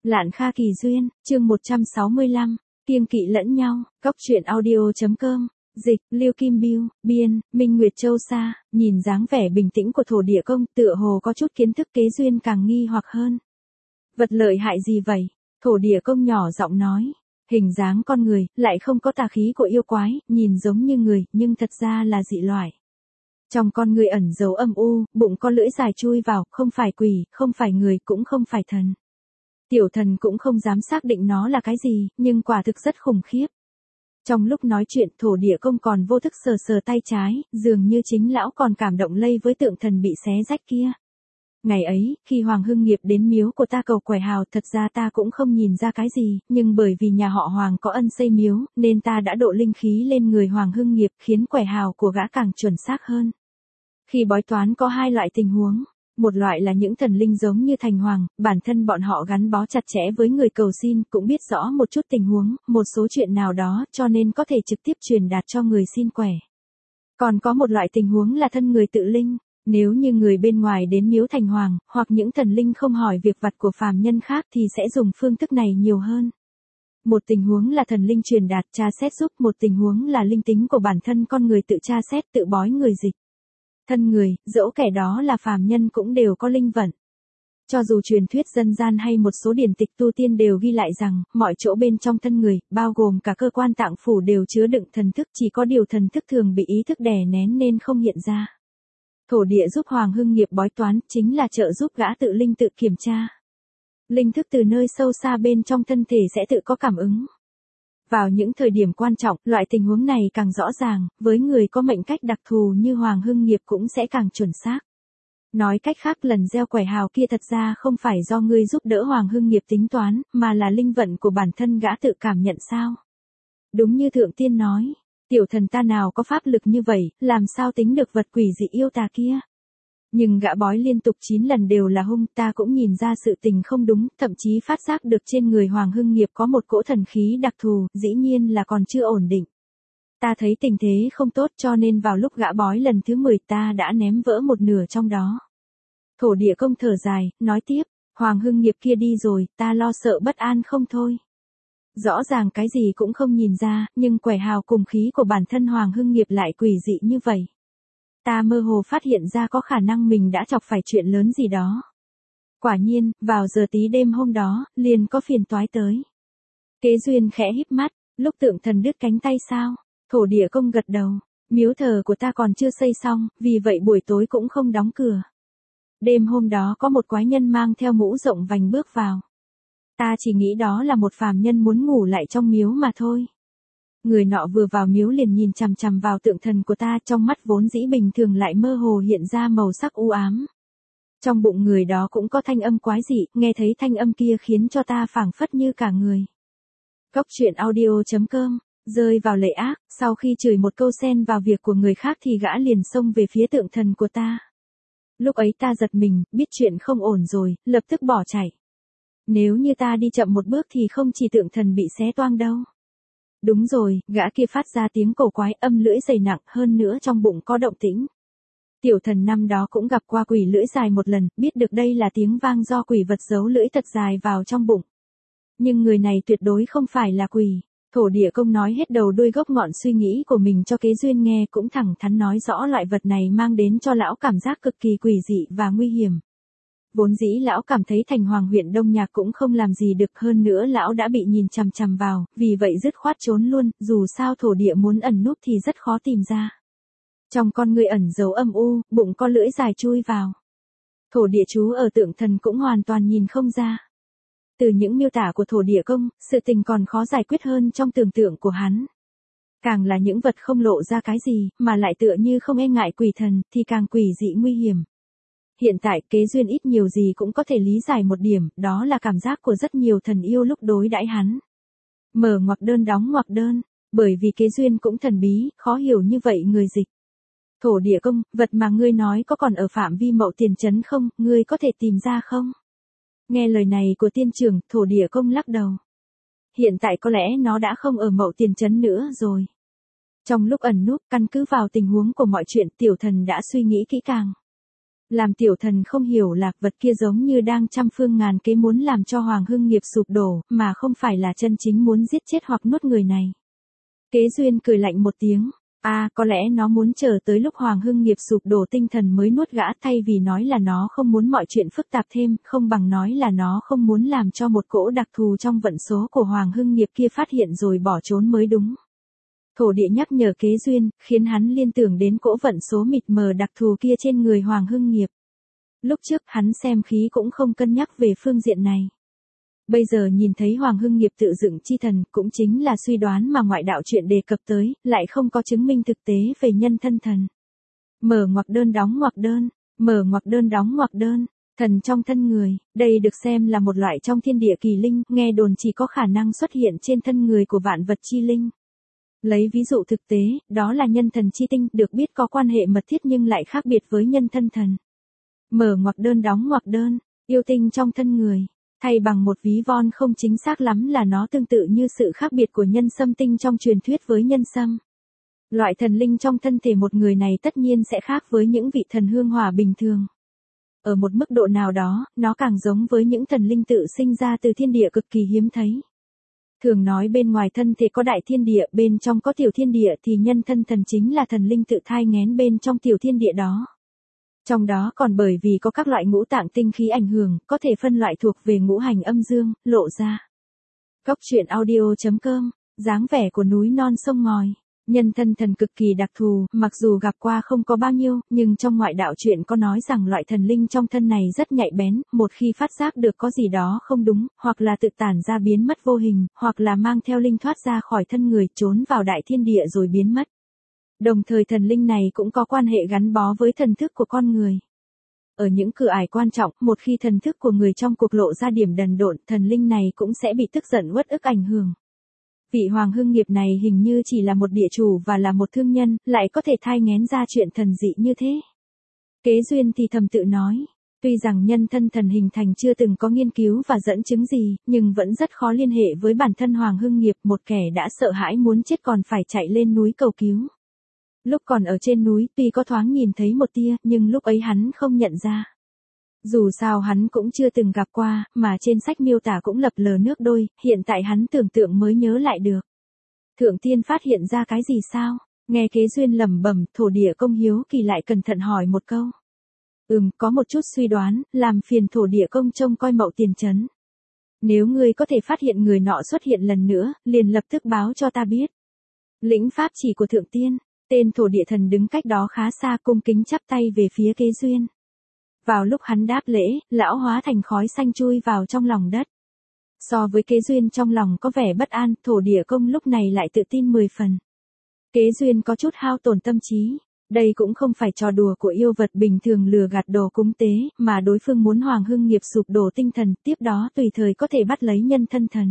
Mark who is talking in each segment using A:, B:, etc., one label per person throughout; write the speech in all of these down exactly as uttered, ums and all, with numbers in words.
A: Lạn Kha Kỳ Duyên, chương một trăm sáu mươi lăm, kiêng kỵ lẫn nhau, Cóc truyện audio chấm com, dịch, Lưu Kim Biêu, biên, Minh Nguyệt Châu Sa, nhìn dáng vẻ bình tĩnh của thổ địa công tựa hồ có chút kiến thức Kế Duyên càng nghi hoặc hơn. Vật lợi hại gì vậy? Thổ địa công nhỏ giọng nói, hình dáng con người, lại không có tà khí của yêu quái, nhìn giống như người, nhưng thật ra là dị loại. Trong con người ẩn giấu âm u, bụng có lưỡi dài chui vào, không phải quỷ, không phải người, cũng không phải thần. Tiểu thần cũng không dám xác định nó là cái gì, nhưng quả thực rất khủng khiếp. Trong lúc nói chuyện thổ địa công còn vô thức sờ sờ tay trái, dường như chính lão còn cảm động lây với tượng thần bị xé rách kia. Ngày ấy, khi Hoàng Hưng Nghiệp đến miếu của ta cầu quẻ hào, thật ra ta cũng không nhìn ra cái gì, nhưng bởi vì nhà họ Hoàng có ân xây miếu, nên ta đã độ linh khí lên người Hoàng Hưng Nghiệp khiến quẻ hào của gã càng chuẩn xác hơn. Khi bói toán có hai loại tình huống. Một loại là những thần linh giống như Thành Hoàng, bản thân bọn họ gắn bó chặt chẽ với người cầu xin, cũng biết rõ một chút tình huống, một số chuyện nào đó, cho nên có thể trực tiếp truyền đạt cho người xin quẻ. Còn có một loại tình huống là thân người tự linh, nếu như người bên ngoài đến miếu Thành Hoàng, hoặc những thần linh không hỏi việc vặt của phàm nhân khác thì sẽ dùng phương thức này nhiều hơn. Một tình huống là thần linh truyền đạt tra xét giúp, một tình huống là linh tính của bản thân con người tự tra xét tự bói người dịch. Thân người, dẫu kẻ đó là phàm nhân cũng đều có linh vận. Cho dù truyền thuyết dân gian hay một số điển tịch tu tiên đều ghi lại rằng, mọi chỗ bên trong thân người, bao gồm cả cơ quan tạng phủ đều chứa đựng thần thức, chỉ có điều thần thức thường bị ý thức đè nén nên không hiện ra. Thổ địa giúp Hoàng Hưng Nghiệp bói toán, chính là trợ giúp gã tự linh tự kiểm tra. Linh thức từ nơi sâu xa bên trong thân thể sẽ tự có cảm ứng. Vào những thời điểm quan trọng, loại tình huống này càng rõ ràng, với người có mệnh cách đặc thù như Hoàng Hưng Nghiệp cũng sẽ càng chuẩn xác. Nói cách khác, lần gieo quẻ hào kia thật ra không phải do ngươi giúp đỡ Hoàng Hưng Nghiệp tính toán, mà là linh vận của bản thân gã tự cảm nhận sao. Đúng như Thượng Tiên nói, tiểu thần ta nào có pháp lực như vậy, làm sao tính được vật quỷ dị yêu tà kia. Nhưng gã bói liên tục chín lần đều là hung, ta cũng nhìn ra sự tình không đúng, thậm chí phát giác được trên người Hoàng Hưng Nghiệp có một cỗ thần khí đặc thù, dĩ nhiên là còn chưa ổn định. Ta thấy tình thế không tốt cho nên vào lúc gã bói lần thứ mười ta đã ném vỡ một nửa trong đó. Thổ địa công thở dài, nói tiếp, Hoàng Hưng Nghiệp kia đi rồi, ta lo sợ bất an không thôi. Rõ ràng cái gì cũng không nhìn ra, nhưng quẻ hào cùng khí của bản thân Hoàng Hưng Nghiệp lại quỷ dị như vậy. Ta mơ hồ phát hiện ra có khả năng mình đã chọc phải chuyện lớn gì đó. Quả nhiên, vào giờ tí đêm hôm đó, liền có phiền toái tới. Kế Duyên khẽ híp mắt, lúc tượng thần đứt cánh tay sao? Thổ địa công gật đầu, miếu thờ của ta còn chưa xây xong, vì vậy buổi tối cũng không đóng cửa. Đêm hôm đó có một quái nhân mang theo mũ rộng vành bước vào. Ta chỉ nghĩ đó là một phàm nhân muốn ngủ lại trong miếu mà thôi. Người nọ vừa vào miếu liền nhìn chằm chằm vào tượng thần của ta, trong mắt vốn dĩ bình thường lại mơ hồ hiện ra màu sắc u ám. Trong bụng người đó cũng có thanh âm quái dị, nghe thấy thanh âm kia khiến cho ta phảng phất như cả người. Cóc truyện audio chấm com, rơi vào lệ ác, sau khi chửi một câu xen vào việc của người khác thì gã liền xông về phía tượng thần của ta. Lúc ấy ta giật mình, biết chuyện không ổn rồi, lập tức bỏ chạy. Nếu như ta đi chậm một bước thì không chỉ tượng thần bị xé toang đâu. Đúng rồi, gã kia phát ra tiếng cổ quái, âm lưỡi dày nặng, hơn nữa trong bụng có động tĩnh. Tiểu thần năm đó cũng gặp qua quỷ lưỡi dài một lần, biết được đây là tiếng vang do quỷ vật giấu lưỡi thật dài vào trong bụng. Nhưng người này tuyệt đối không phải là quỷ. Thổ địa công nói hết đầu đuôi gốc ngọn suy nghĩ của mình cho Kế Duyên nghe, cũng thẳng thắn nói rõ loại vật này mang đến cho lão cảm giác cực kỳ quỷ dị và nguy hiểm. Vốn dĩ lão cảm thấy Thành Hoàng huyện Đông Nhạc cũng không làm gì được, hơn nữa lão đã bị nhìn chằm chằm vào, vì vậy dứt khoát trốn luôn, dù sao thổ địa muốn ẩn núp thì rất khó tìm ra. Trong con người ẩn giấu âm u, bụng có lưỡi dài chui vào. Thổ địa chú ở tượng thần cũng hoàn toàn nhìn không ra. Từ những miêu tả của thổ địa công, sự tình còn khó giải quyết hơn trong tưởng tượng của hắn. Càng là những vật không lộ ra cái gì, mà lại tựa như không e ngại quỷ thần, thì càng quỷ dị nguy hiểm. Hiện tại Kế Duyên ít nhiều gì cũng có thể lý giải một điểm, đó là cảm giác của rất nhiều thần yêu lúc đối đãi hắn. Mở ngoặc đơn đóng ngoặc đơn, bởi vì Kế Duyên cũng thần bí, khó hiểu như vậy người dịch. Thổ địa công, vật mà ngươi nói có còn ở phạm vi Mậu Tiền Trấn không, ngươi có thể tìm ra không? Nghe lời này của tiên trưởng, thổ địa công lắc đầu. Hiện tại có lẽ nó đã không ở Mậu Tiền Trấn nữa rồi. Trong lúc ẩn núp, căn cứ vào tình huống của mọi chuyện, tiểu thần đã suy nghĩ kỹ càng. Làm tiểu thần không hiểu lạc vật kia giống như đang trăm phương ngàn kế muốn làm cho Hoàng Hưng Nghiệp sụp đổ, mà không phải là chân chính muốn giết chết hoặc nuốt người này. Kế Duyên cười lạnh một tiếng. À, có lẽ nó muốn chờ tới lúc Hoàng Hưng Nghiệp sụp đổ tinh thần mới nuốt gã, thay vì nói là nó không muốn mọi chuyện phức tạp thêm, không bằng nói là nó không muốn làm cho một cỗ đặc thù trong vận số của Hoàng Hưng Nghiệp kia phát hiện rồi bỏ trốn mới đúng. Thổ địa nhắc nhở Kế Duyên, khiến hắn liên tưởng đến cỗ vận số mịt mờ đặc thù kia trên người Hoàng Hưng Nghiệp. Lúc trước hắn xem khí cũng không cân nhắc về phương diện này. Bây giờ nhìn thấy Hoàng Hưng Nghiệp tự dựng chi thần, cũng chính là suy đoán mà ngoại đạo chuyện đề cập tới, lại không có chứng minh thực tế về nhân thân thần. Mở ngoặc đơn đóng ngoặc đơn, mở ngoặc đơn đóng ngoặc đơn, thần trong thân người, đây được xem là một loại trong thiên địa kỳ linh, nghe đồn chỉ có khả năng xuất hiện trên thân người của vạn vật chi linh. Lấy ví dụ thực tế, đó là nhân thần chi tinh, được biết có quan hệ mật thiết nhưng lại khác biệt với nhân thân thần. Mở ngoặc đơn đóng ngoặc đơn, yêu tinh trong thân người. Thay bằng một ví von không chính xác lắm là nó tương tự như sự khác biệt của nhân sâm tinh trong truyền thuyết với nhân sâm. Loại thần linh trong thân thể một người này tất nhiên sẽ khác với những vị thần hương hỏa bình thường. Ở một mức độ nào đó, nó càng giống với những thần linh tự sinh ra từ thiên địa cực kỳ hiếm thấy. Thường nói bên ngoài thân thể có đại thiên địa, bên trong có tiểu thiên địa thì nhân thân thần chính là thần linh tự thai nghén bên trong tiểu thiên địa đó. Trong đó còn bởi vì có các loại ngũ tạng tinh khí ảnh hưởng, có thể phân loại thuộc về ngũ hành âm dương, lộ ra. Góc truyện audio chấm com, dáng vẻ của núi non sông ngòi. Nhân thân thần cực kỳ đặc thù, mặc dù gặp qua không có bao nhiêu, nhưng trong ngoại đạo truyện có nói rằng loại thần linh trong thân này rất nhạy bén, một khi phát giác được có gì đó không đúng, hoặc là tự tản ra biến mất vô hình, hoặc là mang theo linh thoát ra khỏi thân người trốn vào đại thiên địa rồi biến mất. Đồng thời thần linh này cũng có quan hệ gắn bó với thần thức của con người. Ở những cửa ải quan trọng, một khi thần thức của người trong cuộc lộ ra điểm đần độn, thần linh này cũng sẽ bị tức giận uất ức ảnh hưởng. Vị Hoàng Hưng Nghiệp này hình như chỉ là một địa chủ và là một thương nhân, lại có thể thai nghén ra chuyện thần dị như thế. Kế Duyên thì thầm tự nói, tuy rằng nhân thân thần hình thành chưa từng có nghiên cứu và dẫn chứng gì, nhưng vẫn rất khó liên hệ với bản thân Hoàng Hưng Nghiệp, một kẻ đã sợ hãi muốn chết còn phải chạy lên núi cầu cứu. Lúc còn ở trên núi tuy có thoáng nhìn thấy một tia, nhưng lúc ấy hắn không nhận ra. Dù sao hắn cũng chưa từng gặp qua, mà trên sách miêu tả cũng lập lờ nước đôi, hiện tại hắn tưởng tượng mới nhớ lại được. Thượng tiên phát hiện ra cái gì sao? Nghe Kế Duyên lẩm bẩm, thổ địa công hiếu kỳ lại cẩn thận hỏi một câu. Ừm, có một chút suy đoán, làm phiền thổ địa công trông coi Mậu Tiền trấn. Nếu ngươi có thể phát hiện người nọ xuất hiện lần nữa, liền lập tức báo cho ta biết. Lĩnh pháp chỉ của thượng tiên. Tên thổ địa thần đứng cách đó khá xa cung kính chắp tay về phía Kế Duyên. Vào lúc hắn đáp lễ, lão hóa thành khói xanh chui vào trong lòng đất. So với Kế Duyên trong lòng có vẻ bất an, thổ địa công lúc này lại tự tin mười phần. Kế Duyên có chút hao tổn tâm trí. Đây cũng không phải trò đùa của yêu vật bình thường lừa gạt đồ cúng tế, mà đối phương muốn Hoàng Hưng Nghiệp sụp đổ tinh thần, tiếp đó tùy thời có thể bắt lấy nhân thân thần.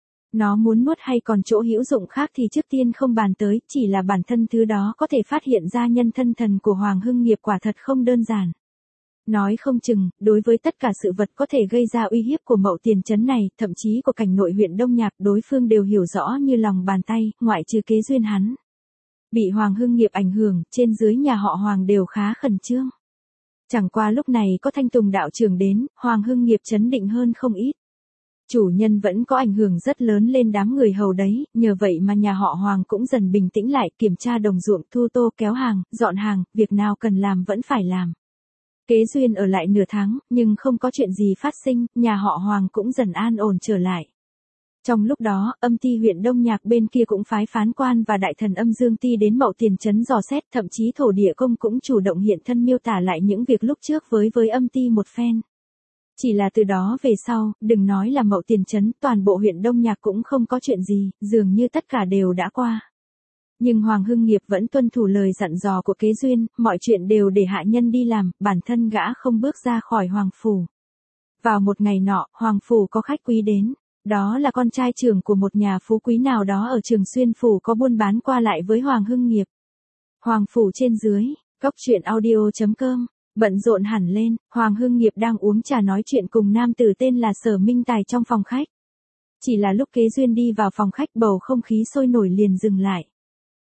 A: Nó muốn nuốt hay còn chỗ hữu dụng khác thì trước tiên không bàn tới, chỉ là bản thân thứ đó có thể phát hiện ra nhân thân thần của Hoàng Hưng Nghiệp quả thật không đơn giản. Nói không chừng, đối với tất cả sự vật có thể gây ra uy hiếp của Mậu Tiền trấn này, thậm chí của cảnh nội huyện Đông Nhạc, đối phương đều hiểu rõ như lòng bàn tay, ngoại trừ Kế Duyên hắn. Bị Hoàng Hưng Nghiệp ảnh hưởng, trên dưới nhà họ Hoàng đều khá khẩn trương. Chẳng qua lúc này có Thanh Tùng đạo trưởng đến, Hoàng Hưng Nghiệp trấn định hơn không ít. Chủ nhân vẫn có ảnh hưởng rất lớn lên đám người hầu đấy, nhờ vậy mà nhà họ Hoàng cũng dần bình tĩnh lại, kiểm tra đồng ruộng, thu tô, kéo hàng, dọn hàng, việc nào cần làm vẫn phải làm. Kế Duyên ở lại nửa tháng, nhưng không có chuyện gì phát sinh, nhà họ Hoàng cũng dần an ổn trở lại. Trong lúc đó, âm ty huyện Đông Nhạc bên kia cũng phái phán quan và đại thần âm dương ty đến Mậu Tiền trấn dò xét, thậm chí thổ địa công cũng chủ động hiện thân miêu tả lại những việc lúc trước với với âm ty một phen. Chỉ là từ đó về sau, đừng nói là Mậu Tiền trấn, toàn bộ huyện Đông Nhạc cũng không có chuyện gì, dường như tất cả đều đã qua. Nhưng Hoàng Hưng Nghiệp vẫn tuân thủ lời dặn dò của Kế Duyên, mọi chuyện đều để hạ nhân đi làm, bản thân gã không bước ra khỏi Hoàng Phủ. Vào một ngày nọ, Hoàng Phủ có khách quý đến, đó là con trai trưởng của một nhà phú quý nào đó ở Trường Xuyên Phủ có buôn bán qua lại với Hoàng Hưng Nghiệp. Hoàng Phủ trên dưới, góc truyện audio chấm com. Bận rộn hẳn lên, Hoàng Hưng Nghiệp đang uống trà nói chuyện cùng nam tử tên là Sở Minh Tài trong phòng khách. Chỉ là lúc Kế Duyên đi vào phòng khách bầu không khí sôi nổi liền dừng lại.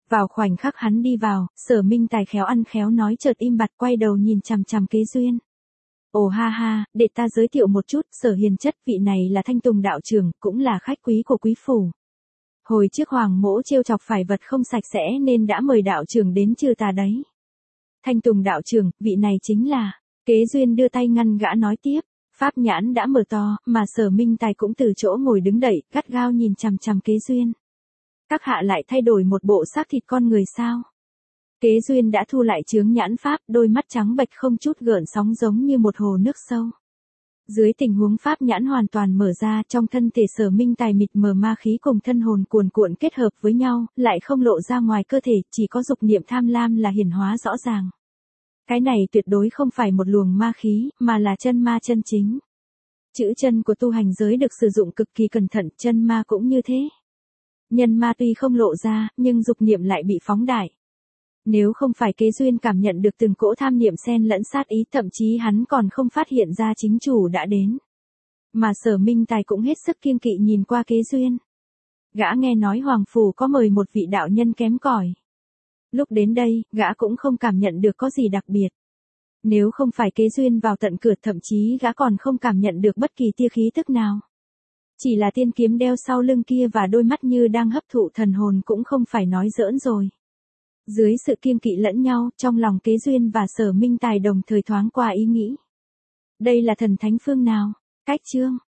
A: Vào khoảnh khắc hắn đi vào, Sở Minh Tài khéo ăn khéo nói chợt im bặt quay đầu nhìn chằm chằm Kế Duyên. Ồ ha ha, để ta giới thiệu một chút, Sở hiền chất, vị này là Thanh Tùng đạo trưởng, cũng là khách quý của quý phủ. Hồi trước Hoàng mỗ trêu chọc phải vật không sạch sẽ nên đã mời đạo trưởng đến trừ tà đấy. Thanh Tùng đạo trưởng, vị này chính là, Kế Duyên đưa tay ngăn gã nói tiếp, pháp nhãn đã mở to, mà Sở Minh Tài cũng từ chỗ ngồi đứng dậy, gắt gao nhìn chằm chằm Kế Duyên. Các hạ lại thay đổi một bộ xác thịt con người sao? Kế Duyên đã thu lại chướng nhãn pháp, đôi mắt trắng bệch không chút gợn sóng giống như một hồ nước sâu. Dưới tình huống pháp nhãn hoàn toàn mở ra, trong thân thể Sở Minh Tài mịt mờ ma khí cùng thân hồn cuồn cuộn kết hợp với nhau, lại không lộ ra ngoài cơ thể, chỉ có dục niệm tham lam là hiển hóa rõ ràng. Cái này tuyệt đối không phải một luồng ma khí, mà là chân ma chân chính. Chữ chân của tu hành giới được sử dụng cực kỳ cẩn thận, chân ma cũng như thế. Nhân ma tuy không lộ ra, nhưng dục niệm lại bị phóng đại. Nếu không phải Kế Duyên cảm nhận được từng cỗ tham niệm xen lẫn sát ý, thậm chí hắn còn không phát hiện ra chính chủ đã đến. Mà Sở Minh Tài cũng hết sức kiêng kỵ nhìn qua Kế Duyên. Gã nghe nói Hoàng phủ có mời một vị đạo nhân kém cỏi. Lúc đến đây, gã cũng không cảm nhận được có gì đặc biệt. Nếu không phải Kế Duyên vào tận cửa, thậm chí gã còn không cảm nhận được bất kỳ tia khí tức nào. Chỉ là tiên kiếm đeo sau lưng kia và đôi mắt như đang hấp thụ thần hồn cũng không phải nói giỡn rồi. Dưới sự kiêng kỵ lẫn nhau, trong lòng Kế Duyên và Sở Minh Tài đồng thời thoáng qua ý nghĩ. Đây là thần thánh phương nào? Cách chương